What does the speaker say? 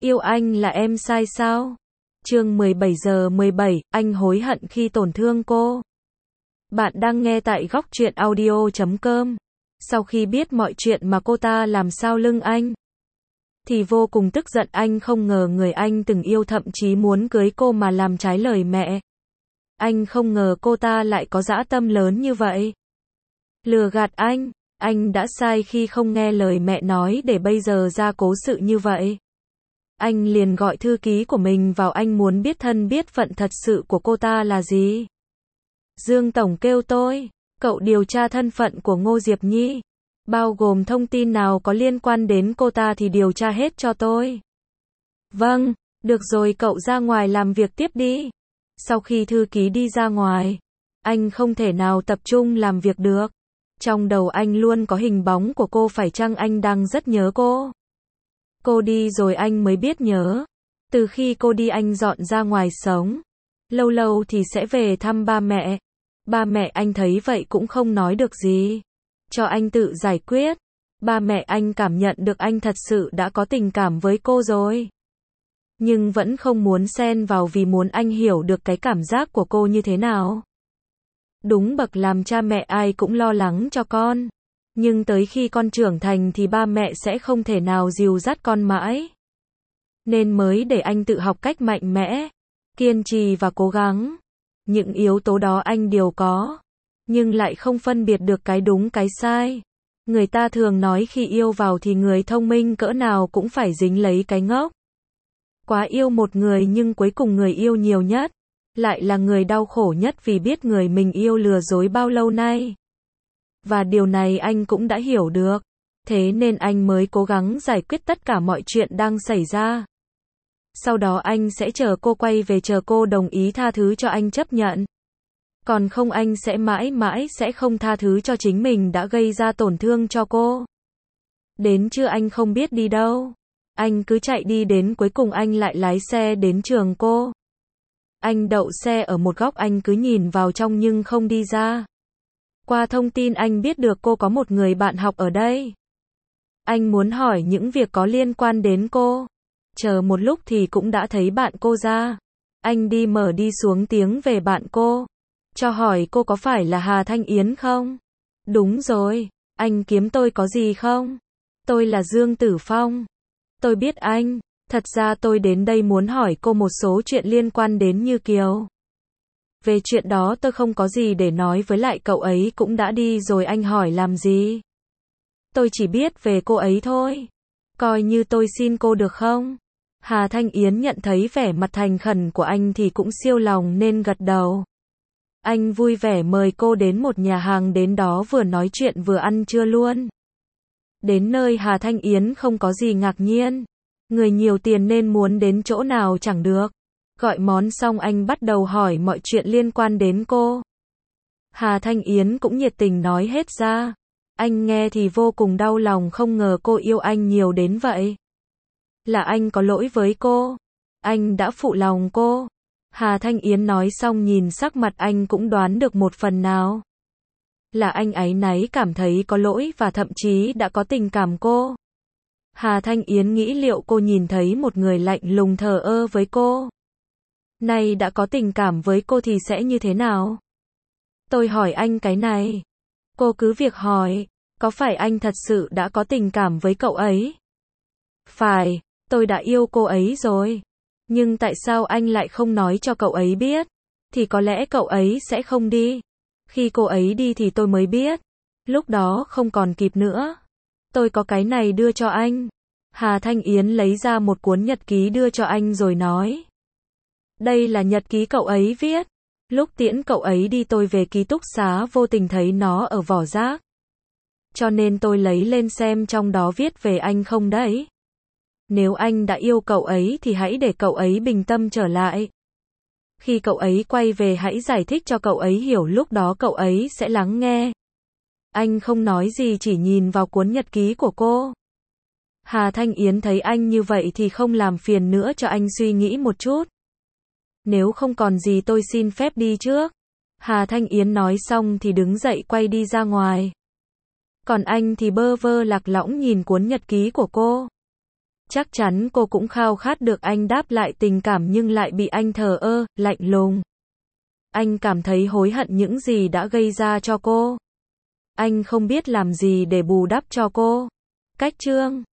Yêu anh là em sai sao? Chương 17:17, anh hối hận khi tổn thương cô. Bạn đang nghe tại Góc Truyện Audio.com. Sau khi biết mọi chuyện mà cô ta làm sau lưng anh, thì vô cùng tức giận. Anh không ngờ người anh từng yêu thậm chí muốn cưới cô mà làm trái lời mẹ. Anh không ngờ cô ta lại có dã tâm lớn như vậy. Lừa gạt anh đã sai khi không nghe lời mẹ nói để bây giờ ra cố sự như vậy. Anh liền gọi thư ký của mình vào, anh muốn biết thân biết phận thật sự của cô ta là gì. Dương Tổng kêu tôi, cậu điều tra thân phận của Ngô Diệp Nhi, bao gồm thông tin nào có liên quan đến cô ta thì điều tra hết cho tôi. Vâng, được rồi, cậu ra ngoài làm việc tiếp đi. Sau khi thư ký đi ra ngoài, anh không thể nào tập trung làm việc được. Trong đầu anh luôn có hình bóng của cô, phải chăng anh đang rất nhớ cô? Cô đi rồi anh mới biết nhớ. Từ khi cô đi anh dọn ra ngoài sống. Lâu lâu thì sẽ về thăm ba mẹ. Ba mẹ anh thấy vậy cũng không nói được gì, cho anh tự giải quyết. Ba mẹ anh cảm nhận được anh thật sự đã có tình cảm với cô rồi, nhưng vẫn không muốn xen vào vì muốn anh hiểu được cái cảm giác của cô như thế nào. Đúng, bậc làm cha mẹ ai cũng lo lắng cho con. Nhưng tới khi con trưởng thành thì ba mẹ sẽ không thể nào dìu dắt con mãi. Nên mới để anh tự học cách mạnh mẽ, kiên trì và cố gắng. Những yếu tố đó anh đều có, nhưng lại không phân biệt được cái đúng cái sai. Người ta thường nói khi yêu vào thì người thông minh cỡ nào cũng phải dính lấy cái ngốc. Quá yêu một người nhưng cuối cùng người yêu nhiều nhất lại là người đau khổ nhất, vì biết người mình yêu lừa dối bao lâu nay. Và điều này anh cũng đã hiểu được. Thế nên anh mới cố gắng giải quyết tất cả mọi chuyện đang xảy ra. Sau đó anh sẽ chờ cô quay về, chờ cô đồng ý tha thứ cho anh chấp nhận. Còn không anh sẽ mãi mãi sẽ không tha thứ cho chính mình đã gây ra tổn thương cho cô. Đến trưa anh không biết đi đâu. Anh cứ chạy đi, đến cuối cùng anh lại lái xe đến trường cô. Anh đậu xe ở một góc, anh cứ nhìn vào trong nhưng không đi ra. Qua thông tin anh biết được cô có một người bạn học ở đây. Anh muốn hỏi những việc có liên quan đến cô. Chờ một lúc thì cũng đã thấy bạn cô ra. Anh đi mở đi xuống tiếng về bạn cô, cho hỏi cô có phải là Hà Thanh Yến không? Đúng rồi, anh kiếm tôi có gì không? Tôi là Dương Tử Phong. Tôi biết anh, thật ra tôi đến đây muốn hỏi cô một số chuyện liên quan đến Như Kiều. Về chuyện đó tôi không có gì để nói, với lại cậu ấy cũng đã đi rồi, anh hỏi làm gì? Tôi chỉ biết về cô ấy thôi. Coi như tôi xin cô được không? Hà Thanh Yến nhận thấy vẻ mặt thành khẩn của anh thì cũng siêu lòng nên gật đầu. Anh vui vẻ mời cô đến một nhà hàng, đến đó vừa nói chuyện vừa ăn trưa luôn. Đến nơi Hà Thanh Yến không có gì ngạc nhiên. Người nhiều tiền nên muốn đến chỗ nào chẳng được. Gọi món xong anh bắt đầu hỏi mọi chuyện liên quan đến cô. Hà Thanh Yến cũng nhiệt tình nói hết ra. Anh nghe thì vô cùng đau lòng, không ngờ cô yêu anh nhiều đến vậy. Là anh có lỗi với cô. Anh đã phụ lòng cô. Hà Thanh Yến nói xong nhìn sắc mặt anh cũng đoán được một phần nào. Là anh áy náy, cảm thấy có lỗi và thậm chí đã có tình cảm cô. Hà Thanh Yến nghĩ liệu cô nhìn thấy một người lạnh lùng thờ ơ với cô, nay đã có tình cảm với cô thì sẽ như thế nào? Tôi hỏi anh cái này. Cô cứ việc hỏi, có phải anh thật sự đã có tình cảm với cậu ấy? Phải, tôi đã yêu cô ấy rồi. Nhưng tại sao anh lại không nói cho cậu ấy biết? Thì có lẽ cậu ấy sẽ không đi. Khi cô ấy đi thì tôi mới biết. Lúc đó không còn kịp nữa. Tôi có cái này đưa cho anh. Hà Thanh Yến lấy ra một cuốn nhật ký đưa cho anh rồi nói. Đây là nhật ký cậu ấy viết. Lúc tiễn cậu ấy đi tôi về ký túc xá vô tình thấy nó ở vỏ rác. Cho nên tôi lấy lên xem trong đó viết về anh không đấy. Nếu anh đã yêu cậu ấy thì hãy để cậu ấy bình tâm trở lại. Khi cậu ấy quay về hãy giải thích cho cậu ấy hiểu, lúc đó cậu ấy sẽ lắng nghe. Anh không nói gì, chỉ nhìn vào cuốn nhật ký của cô. Hà Thanh Yến thấy anh như vậy thì không làm phiền nữa, cho anh suy nghĩ một chút. Nếu không còn gì tôi xin phép đi trước. Hà Thanh Yến nói xong thì đứng dậy quay đi ra ngoài. Còn anh thì bơ vơ lạc lõng nhìn cuốn nhật ký của cô. Chắc chắn cô cũng khao khát được anh đáp lại tình cảm nhưng lại bị anh thờ ơ, lạnh lùng. Anh cảm thấy hối hận những gì đã gây ra cho cô. Anh không biết làm gì để bù đắp cho cô. Cách chương